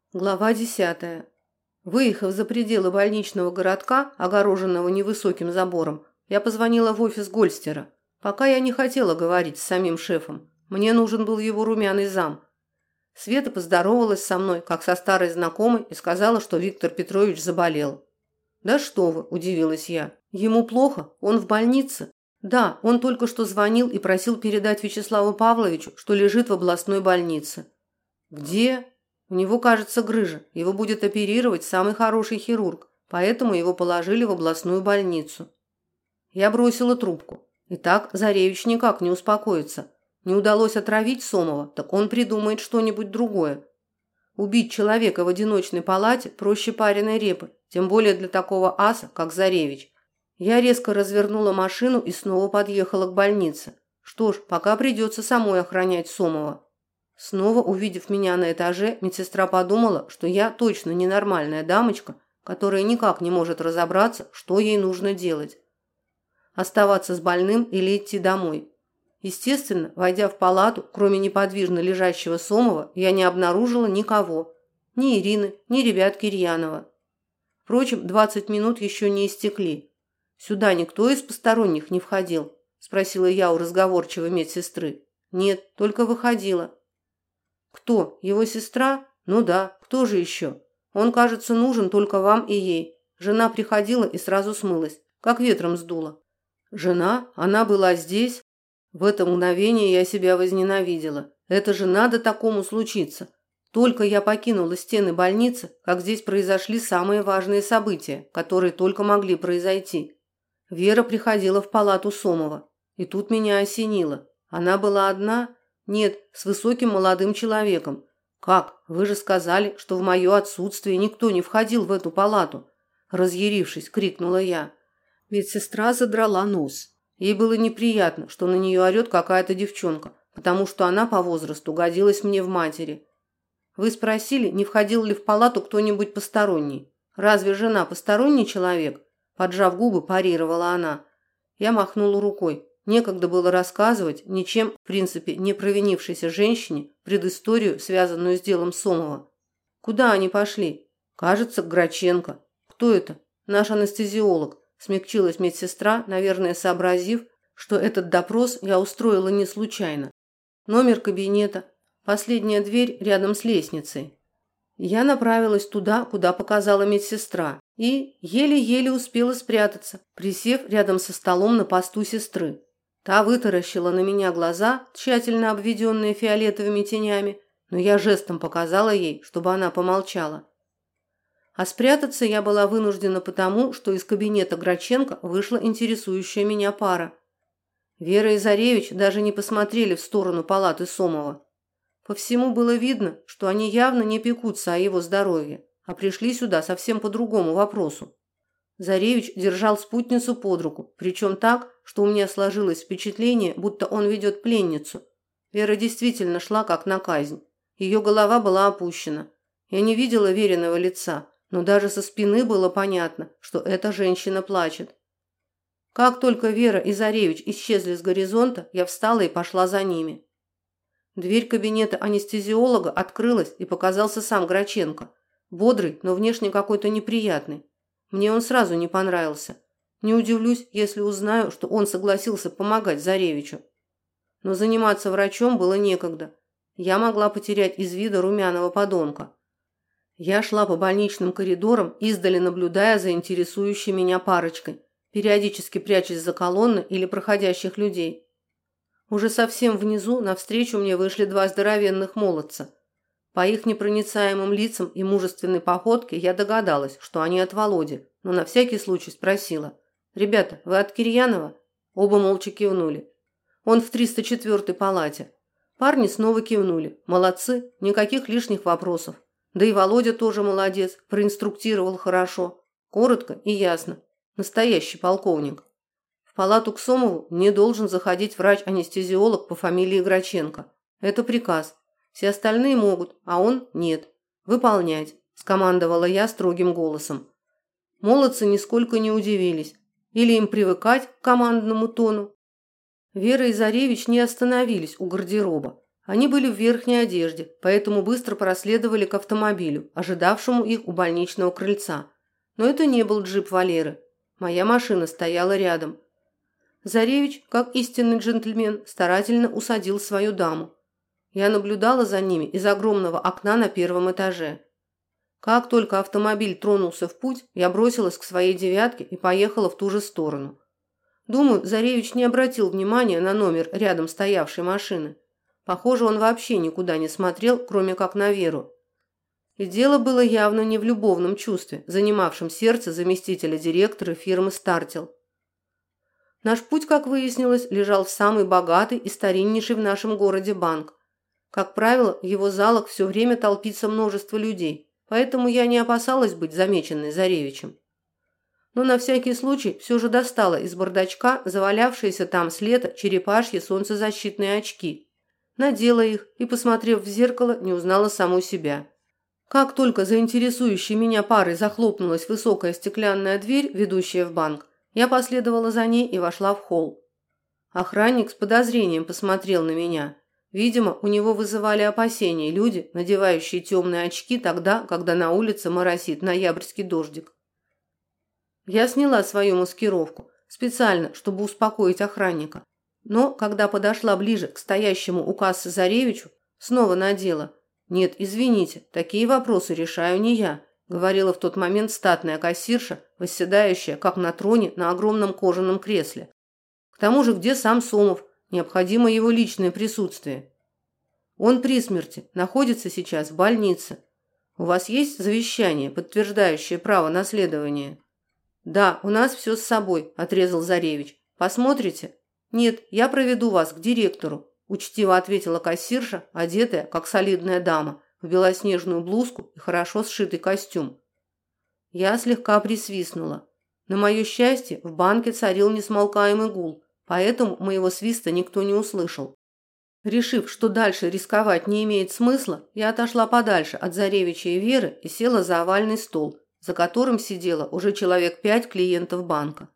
Глава 10. Выехав за пределы больничного городка, огороженного невысоким забором, я позвонила в офис Гольстера. Пока я не хотела говорить с самим шефом. Мне нужен был его румяный зам. Света поздоровалась со мной, как со старой знакомой, и сказала, что Виктор Петрович заболел. «Да что вы!» – удивилась я. «Ему плохо? Он в больнице?» «Да, он только что звонил и просил передать Вячеславу Павловичу, что лежит в областной больнице». «Где?» «У него, кажется, грыжа. Его будет оперировать самый хороший хирург, поэтому его положили в областную больницу». Я бросила трубку. Итак, Заревич никак не успокоится. Не удалось отравить Сомова, так он придумает что-нибудь другое. Убить человека в одиночной палате проще пареной репы, тем более для такого аса, как Заревич. Я резко развернула машину и снова подъехала к больнице. Что ж, пока придется самой охранять Сомова. Снова увидев меня на этаже, медсестра подумала, что я точно ненормальная дамочка, которая никак не может разобраться, что ей нужно делать. Оставаться с больным или идти домой. Естественно, войдя в палату, кроме неподвижно лежащего Сомова, я не обнаружила никого. Ни Ирины, ни ребят Кирьянова. Впрочем, 20 минут еще не истекли. «Сюда никто из посторонних не входил?» – спросила я у разговорчивой медсестры. «Нет, только выходила». «Кто? Его сестра? Ну да, кто же еще? Он, кажется, нужен только вам и ей. Жена приходила и сразу смылась, как ветром сдуло». «Жена? Она была здесь?» В это мгновение я себя возненавидела. Это же надо такому случиться. Только я покинула стены больницы, как здесь произошли самые важные события, которые только могли произойти. Вера приходила в палату Сомова. И тут меня осенило. Она была одна? Нет, с высоким молодым человеком. Как? Вы же сказали, что в мое отсутствие никто не входил в эту палату. Разъярившись, крикнула я. Медсестра задрала нос. Ей было неприятно, что на нее орет какая-то девчонка, потому что она по возрасту годилась мне в матери. Вы спросили, не входил ли в палату кто-нибудь посторонний. Разве жена посторонний человек? Поджав губы, парировала она. Я махнула рукой. Некогда было рассказывать ничем, в принципе, не провинившейся женщине предысторию, связанную с делом Сомова. Куда они пошли? Кажется, к Граченко. Кто это? Наш анестезиолог. Смягчилась медсестра, наверное, сообразив, что этот допрос я устроила не случайно. Номер кабинета. Последняя дверь рядом с лестницей. Я направилась туда, куда показала медсестра, и еле-еле успела спрятаться, присев рядом со столом на посту сестры. Та вытаращила на меня глаза, тщательно обведенные фиолетовыми тенями, но я жестом показала ей, чтобы она помолчала. А спрятаться я была вынуждена потому, что из кабинета Граченко вышла интересующая меня пара. Вера и Заревич даже не посмотрели в сторону палаты Сомова. По всему было видно, что они явно не пекутся о его здоровье, а пришли сюда совсем по другому вопросу. Заревич держал спутницу под руку, причем так, что у меня сложилось впечатление, будто он ведет пленницу. Вера действительно шла как на казнь. Ее голова была опущена. Я не видела Вериного лица, но даже со спины было понятно, что эта женщина плачет. Как только Вера и Заревич исчезли с горизонта, я встала и пошла за ними. Дверь кабинета анестезиолога открылась, и показался сам Граченко. Бодрый, но внешне какой-то неприятный. Мне он сразу не понравился. Не удивлюсь, если узнаю, что он согласился помогать Заревичу. Но заниматься врачом было некогда. Я могла потерять из вида румяного подонка. Я шла по больничным коридорам, издали наблюдая за интересующей меня парочкой, периодически прячась за колонны или проходящих людей. Уже совсем внизу навстречу мне вышли два здоровенных молодца. По их непроницаемым лицам и мужественной походке я догадалась, что они от Володи, но на всякий случай спросила. «Ребята, вы от Кирьянова?» Оба молча кивнули. «Он в 304-й палате». Парни снова кивнули. «Молодцы, никаких лишних вопросов». Да и Володя тоже молодец, проинструктировал хорошо. Коротко и ясно. Настоящий полковник. В палату к Сомову не должен заходить врач-анестезиолог по фамилии Граченко. Это приказ. Все остальные могут, а он нет. Выполнять, скомандовала я строгим голосом. Молодцы нисколько не удивились. Или им привыкать к командному тону. Вера и Заревич не остановились у гардероба. Они были в верхней одежде, поэтому быстро проследовали к автомобилю, ожидавшему их у больничного крыльца. Но это не был джип Валеры. Моя машина стояла рядом. Заревич, как истинный джентльмен, старательно усадил свою даму. Я наблюдала за ними из огромного окна на первом этаже. Как только автомобиль тронулся в путь, я бросилась к своей девятке и поехала в ту же сторону. Думаю, Заревич не обратил внимания на номер рядом стоявшей машины. Похоже, он вообще никуда не смотрел, кроме как на Веру. И дело было явно не в любовном чувстве, занимавшем сердце заместителя директора фирмы «Стартел». Наш путь, как выяснилось, лежал в самый богатый и стариннейший в нашем городе банк. Как правило, в его залах все время толпится множество людей, поэтому я не опасалась быть замеченной Заревичем. Но на всякий случай все же достала из бардачка завалявшиеся там с лета черепашьи солнцезащитные очки. Надела их и, посмотрев в зеркало, не узнала саму себя. Как только за интересующей меня парой захлопнулась высокая стеклянная дверь, ведущая в банк, я последовала за ней и вошла в холл. Охранник с подозрением посмотрел на меня. Видимо, у него вызывали опасения люди, надевающие темные очки тогда, когда на улице моросит ноябрьский дождик. Я сняла свою маскировку, специально, чтобы успокоить охранника. Но, когда подошла ближе к стоящему у кассы Заревичу, снова надела. «Нет, извините, такие вопросы решаю не я», говорила в тот момент статная кассирша, восседающая, как на троне, на огромном кожаном кресле. К тому же, где сам Сомов? Необходимо его личное присутствие. Он при смерти, находится сейчас в больнице. У вас есть завещание, подтверждающее право наследования? Да, у нас все с собой, отрезал Заревич. Посмотрите? Нет, я проведу вас к директору, учтиво ответила кассирша, одетая, как солидная дама, в белоснежную блузку и хорошо сшитый костюм. Я слегка присвистнула. На мое счастье, в банке царил несмолкаемый гул, поэтому моего свиста никто не услышал. Решив, что дальше рисковать не имеет смысла, я отошла подальше от Заревича и Веры и села за овальный стол, за которым сидело уже человек 5 клиентов банка.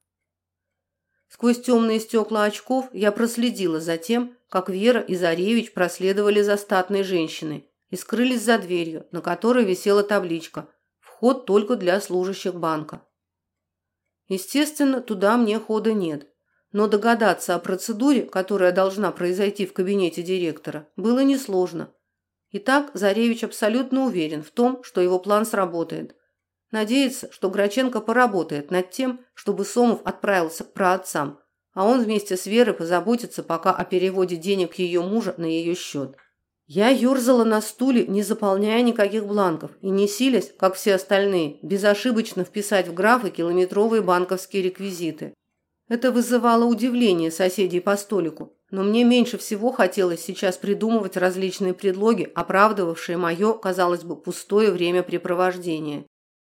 Сквозь темные стекла очков я проследила за тем, как Вера и Заревич проследовали за статной женщиной и скрылись за дверью, на которой висела табличка «Вход только для служащих банка». Естественно, туда мне хода нет, но догадаться о процедуре, которая должна произойти в кабинете директора, было несложно. Итак, Заревич абсолютно уверен в том, что его план сработает. Надеется, что Граченко поработает над тем, чтобы Сомов отправился к праотцам, а он вместе с Верой позаботится пока о переводе денег ее мужа на ее счет. Я ерзала на стуле, не заполняя никаких бланков, и не силясь, как все остальные, безошибочно вписать в графы километровые банковские реквизиты. Это вызывало удивление соседей по столику, но мне меньше всего хотелось сейчас придумывать различные предлоги, оправдывавшие мое, казалось бы, пустое времяпрепровождение.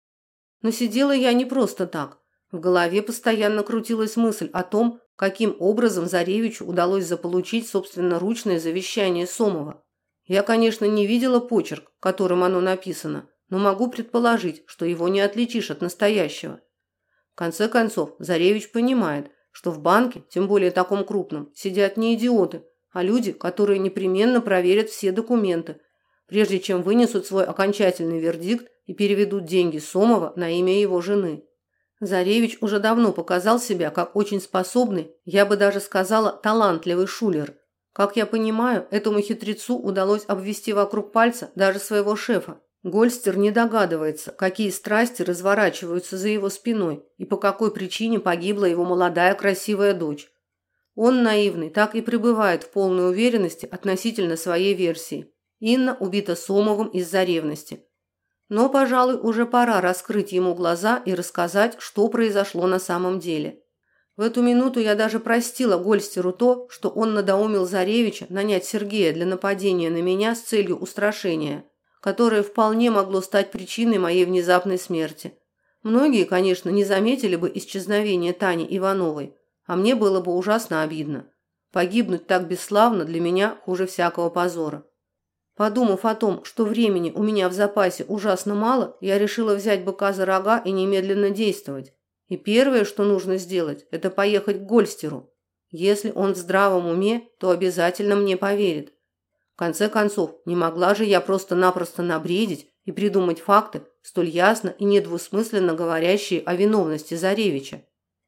Но сидела я не просто так. В голове постоянно крутилась мысль о том, каким образом Заревичу удалось заполучить собственноручное завещание Сомова. Я, конечно, не видела почерк, которым оно написано, но могу предположить, что его не отличишь от настоящего. В конце концов, Заревич понимает, что в банке, тем более таком крупном, сидят не идиоты, а люди, которые непременно проверят все документы, прежде чем вынесут свой окончательный вердикт и переведут деньги Сомова на имя его жены. Заревич уже давно показал себя как очень способный, я бы даже сказала, талантливый шулер. Как я понимаю, этому хитрецу удалось обвести вокруг пальца даже своего шефа. Гольстер не догадывается, какие страсти разворачиваются за его спиной и по какой причине погибла его молодая красивая дочь. Он, наивный, так и пребывает в полной уверенности относительно своей версии. Инна убита Сомовым из-за ревности. Но, пожалуй, уже пора раскрыть ему глаза и рассказать, что произошло на самом деле. В эту минуту я даже простила Гольстеру то, что он надоумил Заревича нанять Сергея для нападения на меня с целью устрашения, которое вполне могло стать причиной моей внезапной смерти. Многие, конечно, не заметили бы исчезновения Тани Ивановой, а мне было бы ужасно обидно. Погибнуть так бесславно для меня хуже всякого позора. Подумав о том, что времени у меня в запасе ужасно мало, я решила взять быка за рога и немедленно действовать. И первое, что нужно сделать, это поехать к Гольстеру. Если он в здравом уме, то обязательно мне поверит. В конце концов, не могла же я просто-напросто набредить и придумать факты, столь ясно и недвусмысленно говорящие о виновности Заревича.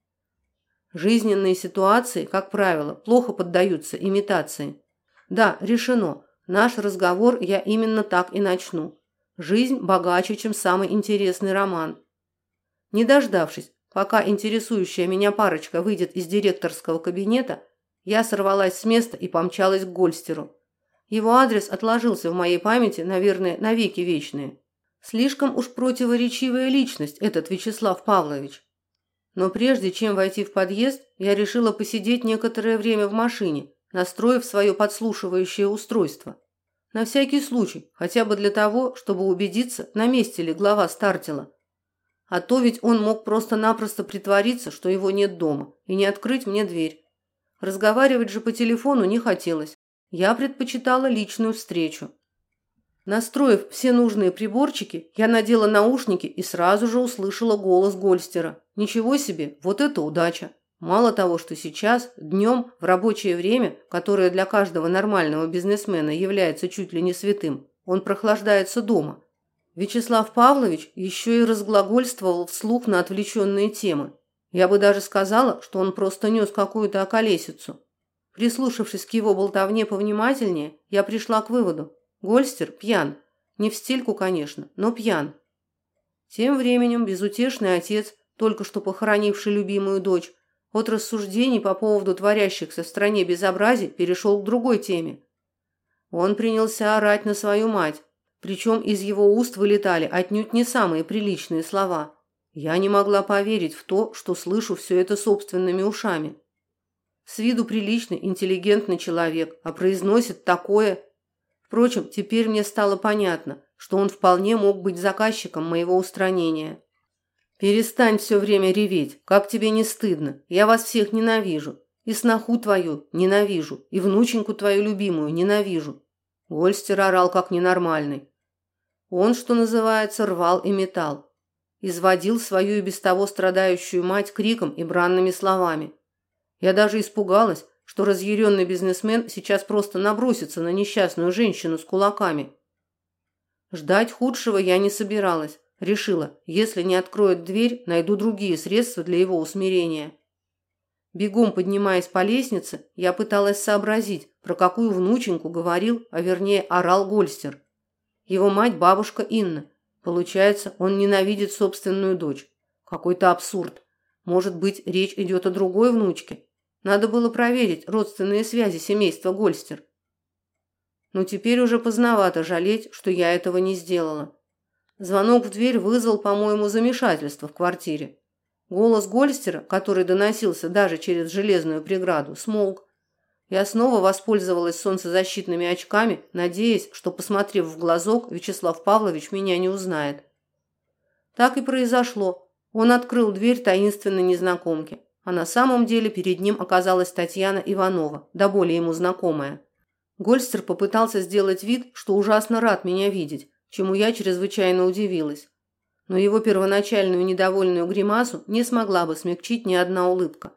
Жизненные ситуации, как правило, плохо поддаются имитации. Да, решено. Наш разговор я именно так и начну. Жизнь богаче, чем самый интересный роман. Не дождавшись, пока интересующая меня парочка выйдет из директорского кабинета, я сорвалась с места и помчалась к Гольстеру. Его адрес отложился в моей памяти, наверное, навеки вечные. Слишком уж противоречивая личность этот Вячеслав Павлович. Но прежде чем войти в подъезд, я решила посидеть некоторое время в машине, настроив свое подслушивающее устройство. На всякий случай, хотя бы для того, чтобы убедиться, на месте ли глава Стартела. А то ведь он мог просто-напросто притвориться, что его нет дома, и не открыть мне дверь. Разговаривать же по телефону не хотелось. Я предпочитала личную встречу. Настроив все нужные приборчики, я надела наушники и сразу же услышала голос Гольстера. Ничего себе, вот это удача! Мало того, что сейчас, днем, в рабочее время, которое для каждого нормального бизнесмена является чуть ли не святым, он прохлаждается дома. Вячеслав Павлович еще и разглагольствовал вслух на отвлеченные темы. Я бы даже сказала, что он просто нес какую-то околесицу. Прислушавшись к его болтовне повнимательнее, я пришла к выводу. Гольстер пьян. Не в стельку, конечно, но пьян. Тем временем безутешный отец, только что похоронивший любимую дочь, от рассуждений по поводу творящихся в стране безобразий перешел к другой теме. Он принялся орать на свою мать, причем из его уст вылетали отнюдь не самые приличные слова. Я не могла поверить в то, что слышу все это собственными ушами. С виду приличный, интеллигентный человек, а произносит такое. Впрочем, теперь мне стало понятно, что он вполне мог быть заказчиком моего устранения. «Перестань все время реветь, как тебе не стыдно, я вас всех ненавижу, и сноху твою ненавижу, и внученьку твою любимую ненавижу». Гольстер орал как ненормальный. Он, что называется, рвал и метал. Изводил свою и без того страдающую мать криком и бранными словами. Я даже испугалась, что разъяренный бизнесмен сейчас просто набросится на несчастную женщину с кулаками. Ждать худшего я не собиралась. Решила, если не откроет дверь, найду другие средства для его усмирения. Бегом поднимаясь по лестнице, я пыталась сообразить, про какую внученьку говорил, а вернее орал Гольстер. Его мать – бабушка Инна. Получается, он ненавидит собственную дочь. Какой-то абсурд. Может быть, речь идет о другой внучке? Надо было проверить родственные связи семейства Гольстер. Но теперь уже поздновато жалеть, что я этого не сделала. Звонок в дверь вызвал, по-моему, замешательство в квартире. Голос Гольстера, который доносился даже через железную преграду, смолк. Я снова воспользовалась солнцезащитными очками, надеясь, что, посмотрев в глазок, Вячеслав Павлович меня не узнает. Так и произошло. Он открыл дверь таинственной незнакомке, а на самом деле перед ним оказалась Татьяна Иванова, да более ему знакомая. Гольстер попытался сделать вид, что ужасно рад меня видеть, чему я чрезвычайно удивилась. Но его первоначальную недовольную гримасу не смогла бы смягчить ни одна улыбка.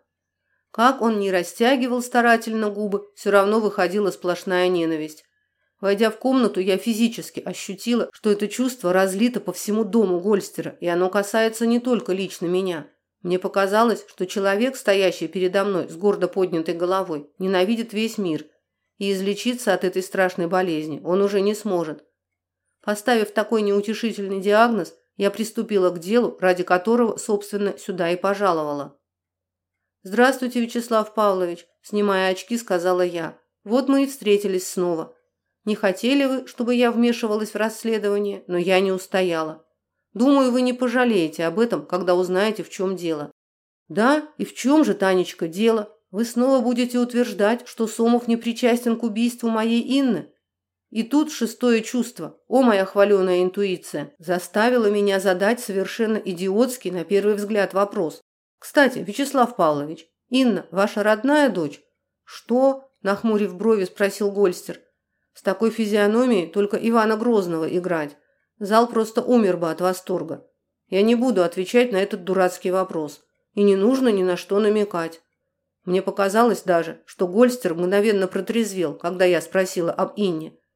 Как он ни растягивал старательно губы, все равно выходила сплошная ненависть. Войдя в комнату, я физически ощутила, что это чувство разлито по всему дому Гольстера, и оно касается не только лично меня. Мне показалось, что человек, стоящий передо мной с гордо поднятой головой, ненавидит весь мир, и излечиться от этой страшной болезни он уже не сможет. Поставив такой неутешительный диагноз, я приступила к делу, ради которого, собственно, сюда и пожаловала. «Здравствуйте, Вячеслав Павлович», – снимая очки, сказала я. «Вот мы и встретились снова. Не хотели вы, чтобы я вмешивалась в расследование, но я не устояла. Думаю, вы не пожалеете об этом, когда узнаете, в чем дело». «Да, и в чем же, Танечка, дело? Вы снова будете утверждать, что Сомов не причастен к убийству моей Инны?» И тут шестое чувство, о моя хваленая интуиция, заставило меня задать совершенно идиотский на первый взгляд вопрос. «Кстати, Вячеслав Павлович, Инна ваша родная дочь?» «Что?» – нахмурив брови, спросил Гольстер. «С такой физиономией только Ивана Грозного играть. Зал просто умер бы от восторга. Я не буду отвечать на этот дурацкий вопрос. И не нужно ни на что намекать». Мне показалось даже, что Гольстер мгновенно протрезвел, когда я спросила об Инне.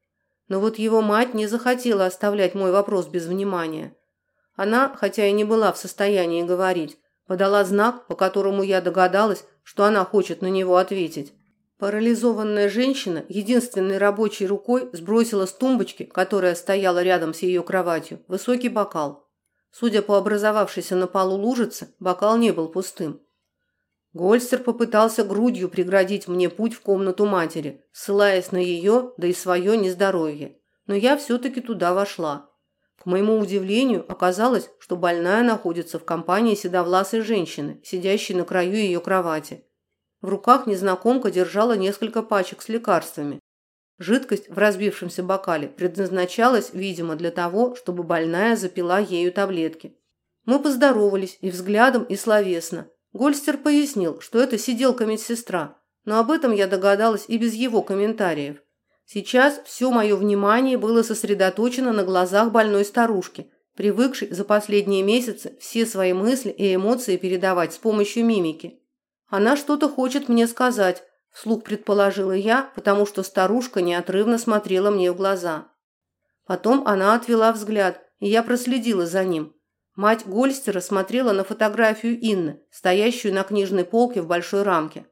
Но вот его мать не захотела оставлять мой вопрос без внимания. Она, хотя и не была в состоянии говорить, подала знак, по которому я догадалась, что она хочет на него ответить. Парализованная женщина единственной рабочей рукой сбросила с тумбочки, которая стояла рядом с ее кроватью, высокий бокал. Судя по образовавшейся на полу лужице, бокал не был пустым. Гольстер попытался грудью преградить мне путь в комнату матери, ссылаясь на ее, да и свое нездоровье. Но я все-таки туда вошла. К моему удивлению, оказалось, что больная находится в компании седовласой женщины, сидящей на краю ее кровати. В руках незнакомка держала несколько пачек с лекарствами. Жидкость в разбившемся бокале предназначалась, видимо, для того, чтобы больная запила ею таблетки. Мы поздоровались и взглядом, и словесно. Гольстер пояснил, что это сиделка медсестра, но об этом я догадалась и без его комментариев. Сейчас все мое внимание было сосредоточено на глазах больной старушки, привыкшей за последние месяцы все свои мысли и эмоции передавать с помощью мимики. «Она что-то хочет мне сказать», – вслух предположила я, потому что старушка неотрывно смотрела мне в глаза. Потом она отвела взгляд, и я проследила за ним. Мать Гольстера смотрела на фотографию Инны, стоящую на книжной полке в большой рамке.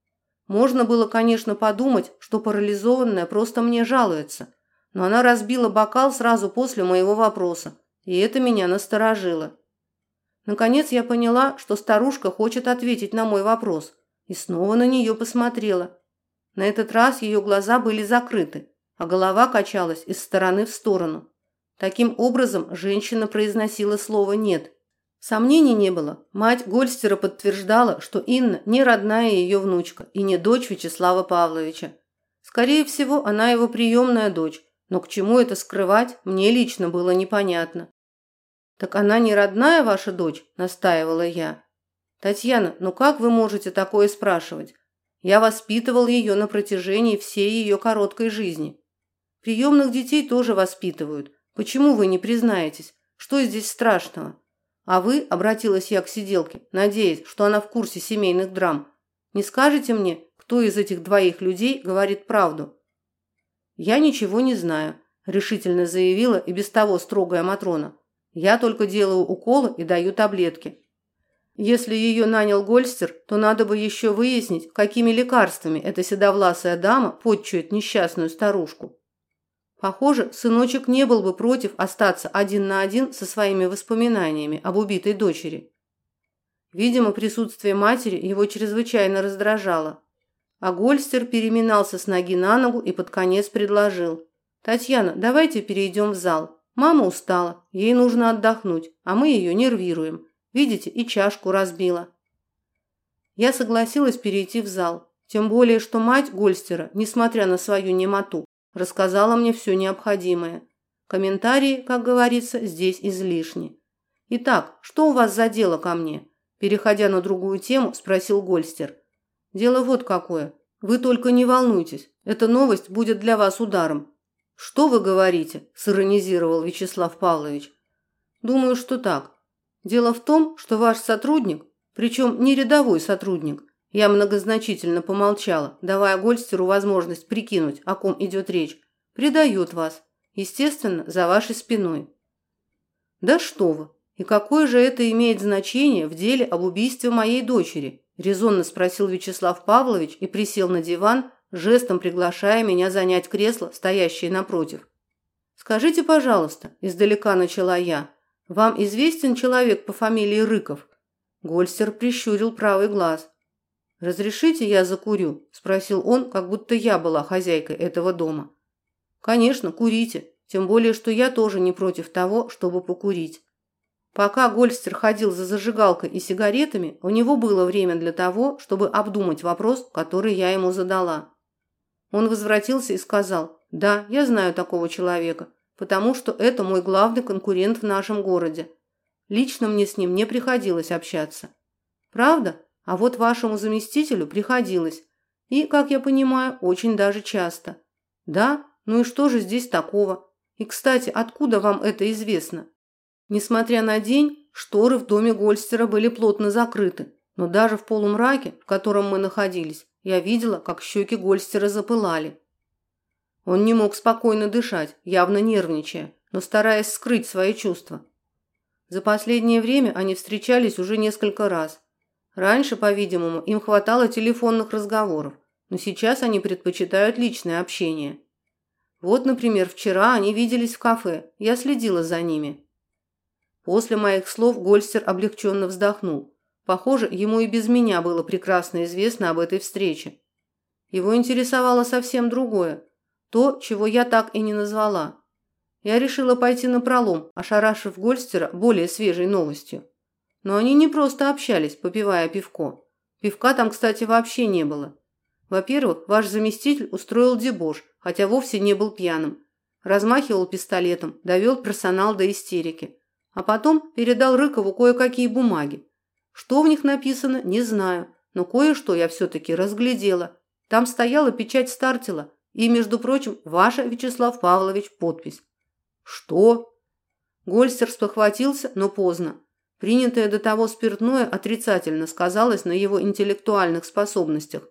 Можно было, конечно, подумать, что парализованная просто мне жалуется, но она разбила бокал сразу после моего вопроса, и это меня насторожило. Наконец я поняла, что старушка хочет ответить на мой вопрос, и снова на нее посмотрела. На этот раз ее глаза были закрыты, а голова качалась из стороны в сторону. Таким образом, женщина произносила слово «нет». Сомнений не было. Мать Гольстера подтверждала, что Инна не родная ее внучка и не дочь Вячеслава Павловича. Скорее всего, она его приемная дочь, но к чему это скрывать, мне лично было непонятно. «Так она не родная ваша дочь?» – настаивала я. «Татьяна, ну как вы можете такое спрашивать? Я воспитывал ее на протяжении всей ее короткой жизни. Приемных детей тоже воспитывают. Почему вы не признаетесь? Что здесь страшного? А вы, обратилась я к сиделке, надеясь, что она в курсе семейных драм, не скажете мне, кто из этих двоих людей говорит правду?» «Я ничего не знаю», – решительно заявила и без того строгая Матрона. «Я только делаю уколы и даю таблетки. Если ее нанял Гольстер, то надо бы еще выяснить, какими лекарствами эта седовласая дама подчует несчастную старушку». Похоже, сыночек не был бы против остаться один на один со своими воспоминаниями об убитой дочери. Видимо, присутствие матери его чрезвычайно раздражало. А Гольстер переминался с ноги на ногу и под конец предложил: «Татьяна, давайте перейдем в зал. Мама устала, ей нужно отдохнуть, а мы ее нервируем. Видите, и чашку разбила». Я согласилась перейти в зал, тем более, что мать Гольстера, несмотря на свою немоту, рассказала мне все необходимое. Комментарии, как говорится, здесь излишни. «Итак, что у вас за дело ко мне?» Переходя на другую тему, спросил Гольстер. «Дело вот какое. Вы только не волнуйтесь, эта новость будет для вас ударом». «Что вы говорите?» – сиронизировал Вячеслав Павлович. «Думаю, что так. Дело в том, что ваш сотрудник, причем не рядовой сотрудник, я многозначительно помолчала, давая Гольстеру возможность прикинуть, о ком идет речь, предает вас, естественно, за вашей спиной». «Да что вы! И какое же это имеет значение в деле об убийстве моей дочери?» – резонно спросил Вячеслав Павлович и присел на диван, жестом приглашая меня занять кресло, стоящее напротив. «Скажите, пожалуйста», – издалека начала я, – «вам известен человек по фамилии Рыков?» Гольстер прищурил правый глаз. «Разрешите, я закурю?» – спросил он, как будто я была хозяйкой этого дома. «Конечно, курите, тем более, что я тоже не против того, чтобы покурить». Пока Гольстер ходил за зажигалкой и сигаретами, у него было время для того, чтобы обдумать вопрос, который я ему задала. Он возвратился и сказал: «Да, я знаю такого человека, потому что это мой главный конкурент в нашем городе. Лично мне с ним не приходилось общаться». «Правда? А вот вашему заместителю приходилось. И, как я понимаю, очень даже часто». «Да? Ну и что же здесь такого? И, кстати, откуда вам это известно?» Несмотря на день, шторы в доме Гольстера были плотно закрыты, но даже в полумраке, в котором мы находились, я видела, как щеки Гольстера запылали. Он не мог спокойно дышать, явно нервничая, но стараясь скрыть свои чувства. За последнее время они встречались уже несколько раз. Раньше, по-видимому, им хватало телефонных разговоров, но сейчас они предпочитают личное общение. Вот, например, вчера они виделись в кафе, я следила за ними. После моих слов Гольстер облегченно вздохнул. Похоже, ему и без меня было прекрасно известно об этой встрече. Его интересовало совсем другое, то, чего я так и не назвала. Я решила пойти напролом, ошарашив Гольстера более свежей новостью. Но они не просто общались, попивая пивко. Пивка там, кстати, вообще не было. Во-первых, ваш заместитель устроил дебош, хотя вовсе не был пьяным. Размахивал пистолетом, довел персонал до истерики. А потом передал Рыкову кое-какие бумаги. Что в них написано, не знаю, но кое-что я все-таки разглядела. Там стояла печать Стартела и, между прочим, ваша, Вячеслав Павлович, подпись. Что? Гольстер спохватился, но поздно. Принятое до того спиртное отрицательно сказалось на его интеллектуальных способностях.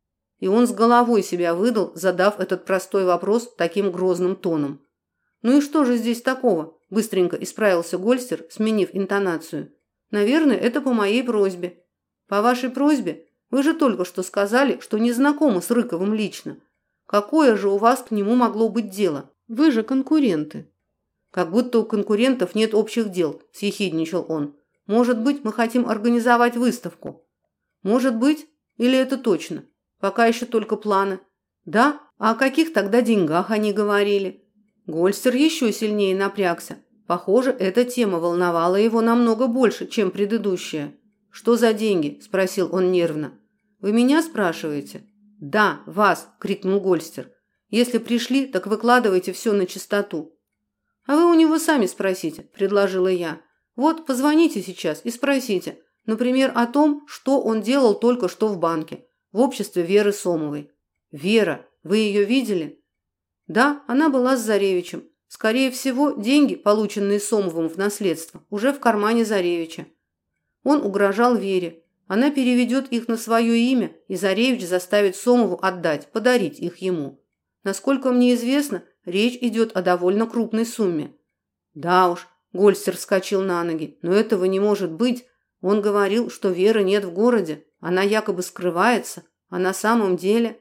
И он с головой себя выдал, задав этот простой вопрос таким грозным тоном. «Ну и что же здесь такого?» – быстренько исправился Гольстер, сменив интонацию. «Наверное, это по моей просьбе». «По вашей просьбе? Вы же только что сказали, что не знакомы с Рыковым лично. Какое же у вас к нему могло быть дело? Вы же конкуренты». «Как будто у конкурентов нет общих дел», – съехидничал он. «Может быть, мы хотим организовать выставку?» «Может быть, или это точно? Пока еще только планы». «Да? А о каких тогда деньгах они говорили?» Гольстер еще сильнее напрягся. Похоже, эта тема волновала его намного больше, чем предыдущая. «Что за деньги?» – спросил он нервно. «Вы меня спрашиваете?» «Да, вас!» – крикнул Гольстер. «Если пришли, так выкладывайте все на чистоту». «А вы у него сами спросите», – предложила я. «Вот, позвоните сейчас и спросите, например, о том, что он делал только что в банке, в обществе Веры Сомовой». «Вера, вы ее видели?» «Да, она была с Заревичем. Скорее всего, деньги, полученные Сомовым в наследство, уже в кармане Заревича. Он угрожал Вере. Она переведет их на свое имя, и Заревич заставит Сомову отдать, подарить их ему. Насколько мне известно, речь идет о довольно крупной сумме». «Да уж», – Гольстер вскочил на ноги, – «но этого не может быть. Он говорил, что Веры нет в городе, она якобы скрывается, а на самом деле...»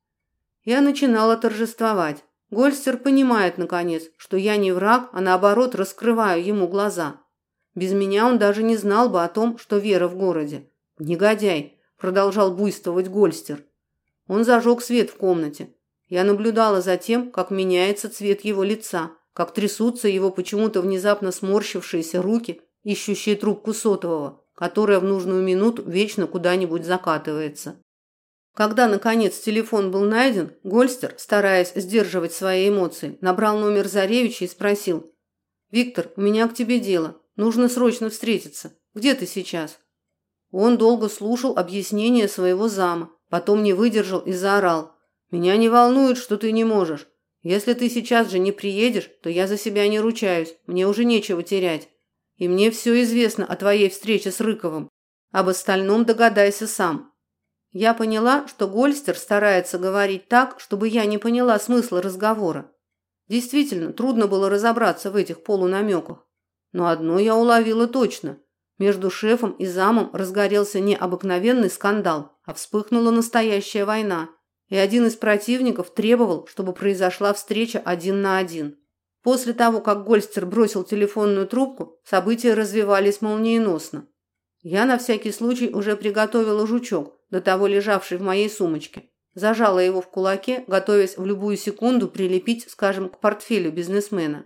Я начинала торжествовать. Гольстер понимает, наконец, что я не враг, а наоборот раскрываю ему глаза. Без меня он даже не знал бы о том, что Вера в городе. «Негодяй!» – продолжал буйствовать Гольстер. Он зажег свет в комнате. Я наблюдала за тем, как меняется цвет его лица, как трясутся его почему-то внезапно сморщившиеся руки, ищущие трубку сотового, которая в нужную минуту вечно куда-нибудь закатывается. Когда, наконец, телефон был найден, Гольстер, стараясь сдерживать свои эмоции, набрал номер Заревича и спросил: «Виктор, у меня к тебе дело. Нужно срочно встретиться. Где ты сейчас?» Он долго слушал объяснения своего зама, потом не выдержал и заорал: «Меня не волнует, что ты не можешь. Если ты сейчас же не приедешь, то я за себя не ручаюсь, мне уже нечего терять. И мне все известно о твоей встрече с Рыковым. Об остальном догадайся сам». Я поняла, что Гольстер старается говорить так, чтобы я не поняла смысла разговора. Действительно, трудно было разобраться в этих полунамеках. Но одно я уловила точно. Между шефом и замом разгорелся не обыкновенный скандал, а вспыхнула настоящая война. И один из противников требовал, чтобы произошла встреча 1 на 1. После того, как Гольстер бросил телефонную трубку, события развивались молниеносно. Я на всякий случай уже приготовила жучок, до того лежавший в моей сумочке. Зажала его в кулаке, готовясь в любую секунду прилепить, скажем, к портфелю бизнесмена.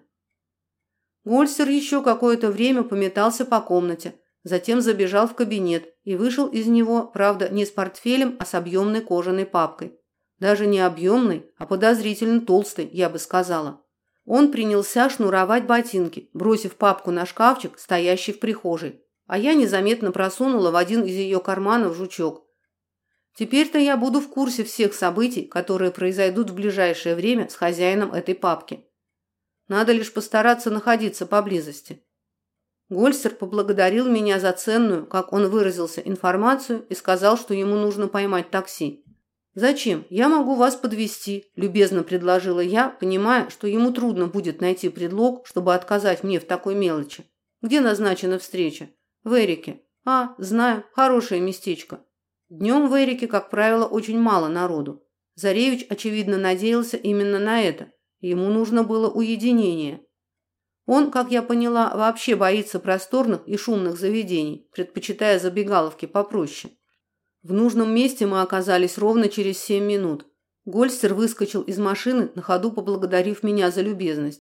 Гольстер еще какое-то время пометался по комнате, затем забежал в кабинет и вышел из него, правда, не с портфелем, а с объемной кожаной папкой. Даже не объемной, а подозрительно толстой, я бы сказала. Он принялся шнуровать ботинки, бросив папку на шкафчик, стоящий в прихожей, а я незаметно просунула в один из ее карманов жучок. Теперь-то я буду в курсе всех событий, которые произойдут в ближайшее время с хозяином этой папки. Надо лишь постараться находиться поблизости. Гольстер поблагодарил меня за ценную, как он выразился, информацию и сказал, что ему нужно поймать такси. «Зачем? Я могу вас подвезти», – любезно предложила я, понимая, что ему трудно будет найти предлог, чтобы отказать мне в такой мелочи. «Где назначена встреча?» «В Эрике». «А, знаю, хорошее местечко». Днем в Эрике, как правило, очень мало народу. Заревич, очевидно, надеялся именно на это. Ему нужно было уединение. Он, как я поняла, вообще боится просторных и шумных заведений, предпочитая забегаловки попроще. В нужном месте мы оказались ровно через 7 минут. Гольстер выскочил из машины, на ходу поблагодарив меня за любезность.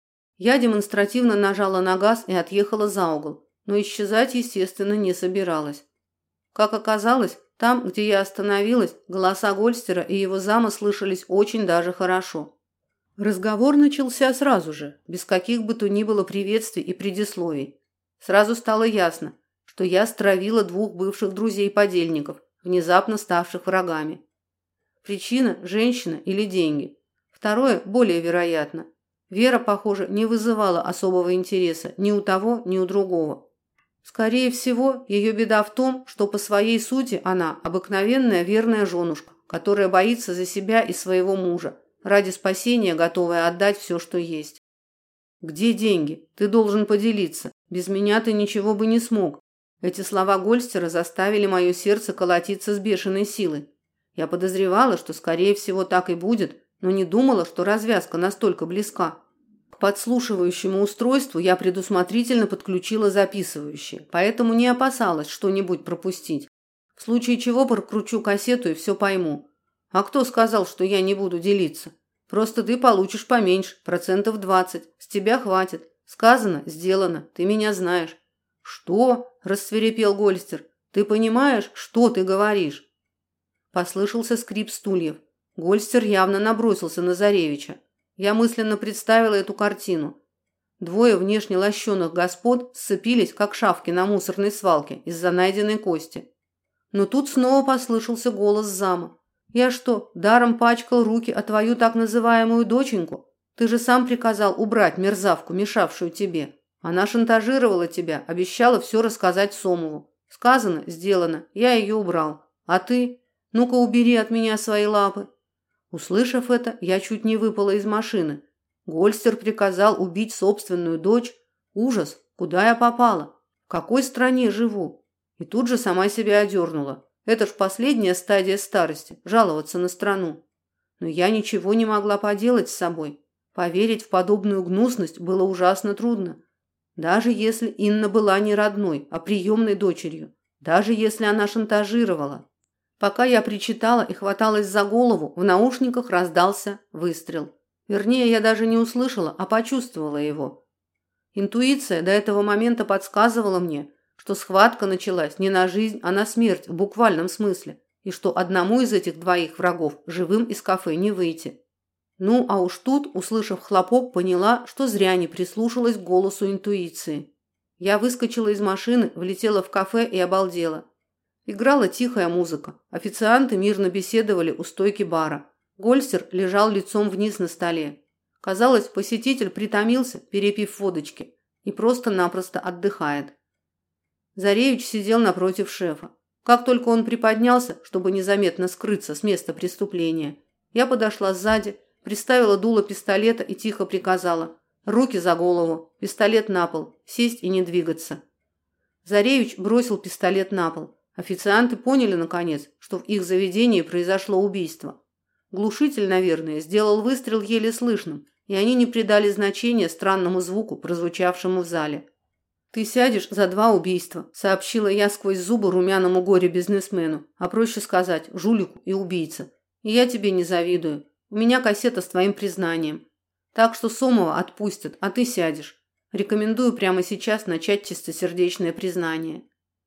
Я демонстративно нажала на газ и отъехала за угол, но исчезать, естественно, не собиралась. Как оказалось, там, где я остановилась, голоса Гольстера и его зама слышались очень даже хорошо. Разговор начался сразу же, без каких бы то ни было приветствий и предисловий. Сразу стало ясно, что я стравила 2 бывших друзей-подельников, внезапно ставших врагами. Причина – женщина или деньги. Второе – более вероятно. Вера, похоже, не вызывала особого интереса ни у того, ни у другого. Скорее всего, ее беда в том, что по своей сути она обыкновенная верная женушка, которая боится за себя и своего мужа, ради спасения готовая отдать все, что есть. «Где деньги? Ты должен поделиться. Без меня ты ничего бы не смог». Эти слова Гольстера заставили мое сердце колотиться с бешеной силой. Я подозревала, что, скорее всего, так и будет, но не думала, что развязка настолько близка. К подслушивающему устройству я предусмотрительно подключила записывающее, поэтому не опасалась что-нибудь пропустить. В случае чего прокручу кассету и все пойму. А кто сказал, что я не буду делиться? Просто ты получишь поменьше, 20%. С тебя хватит. Сказано, сделано. Ты меня знаешь. Что? Рассвирепел Гольстер. Ты понимаешь, что ты говоришь? Послышался скрип стульев. Гольстер явно набросился на Заревича. Я мысленно представила эту картину. 2 внешне лощеных господ сцепились, как шавки на мусорной свалке, из-за найденной кости. Но тут снова послышался голос зама. «Я что, даром пачкал руки о твою так называемую доченьку? Ты же сам приказал убрать мерзавку, мешавшую тебе. Она шантажировала тебя, обещала все рассказать Сомову. Сказано, сделано, я ее убрал. А ты? Ну-ка убери от меня свои лапы». Услышав это, я чуть не выпала из машины. Гольстер приказал убить собственную дочь. Ужас, куда я попала? В какой стране живу? И тут же сама себя одернула. Это ж последняя стадия старости – жаловаться на страну. Но я ничего не могла поделать с собой. Поверить в подобную гнусность было ужасно трудно. Даже если Инна была не родной, а приемной дочерью. Даже если она шантажировала. Пока я причитала и хваталась за голову, в наушниках раздался выстрел. Вернее, я даже не услышала, а почувствовала его. Интуиция до этого момента подсказывала мне, что схватка началась не на жизнь, а на смерть в буквальном смысле, и что одному из этих 2 врагов живым из кафе не выйти. Ну, а уж тут, услышав хлопок, поняла, что зря не прислушалась к голосу интуиции. Я выскочила из машины, влетела в кафе и обалдела. Играла тихая музыка. Официанты мирно беседовали у стойки бара. Гольстер лежал лицом вниз на столе. Казалось, посетитель притомился, перепив водочки, и просто-напросто отдыхает. Заревич сидел напротив шефа. Как только он приподнялся, чтобы незаметно скрыться с места преступления, я подошла сзади, приставила дуло пистолета и тихо приказала: «Руки за голову, пистолет на пол, сесть и не двигаться». Заревич бросил пистолет на пол. Официанты поняли, наконец, что в их заведении произошло убийство. Глушитель, наверное, сделал выстрел еле слышным, и они не придали значения странному звуку, прозвучавшему в зале. «Ты сядешь за 2 убийства», – сообщила я сквозь зубы румяному горе-бизнесмену, а проще сказать, жулику и убийце. «И я тебе не завидую. У меня кассета с твоим признанием. Так что Сомова отпустят, а ты сядешь. Рекомендую прямо сейчас начать чистосердечное признание».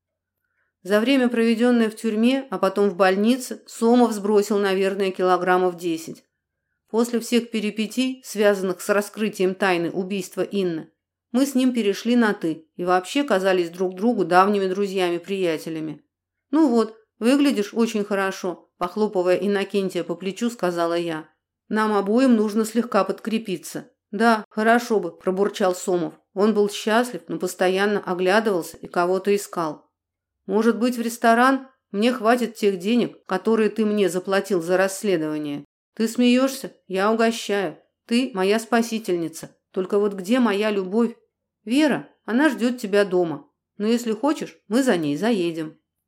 За время, проведенное в тюрьме, а потом в больнице, Сомов сбросил, наверное, килограммов 10. После всех перипетий, связанных с раскрытием тайны убийства Инны, мы с ним перешли на «ты» и вообще казались друг другу давними друзьями-приятелями. «Ну вот, выглядишь очень хорошо», – похлопывая Иннокентия по плечу, сказала я. «Нам обоим нужно слегка подкрепиться». «Да, хорошо бы», – пробурчал Сомов. Он был счастлив, но постоянно оглядывался и кого-то искал. «Может быть, в ресторан?» Мне хватит тех денег, которые ты мне заплатил за расследование. Ты смеешься? Я угощаю. Ты моя спасительница. Только вот где моя любовь? Вера, она ждет тебя дома. Но если хочешь, мы за ней заедем».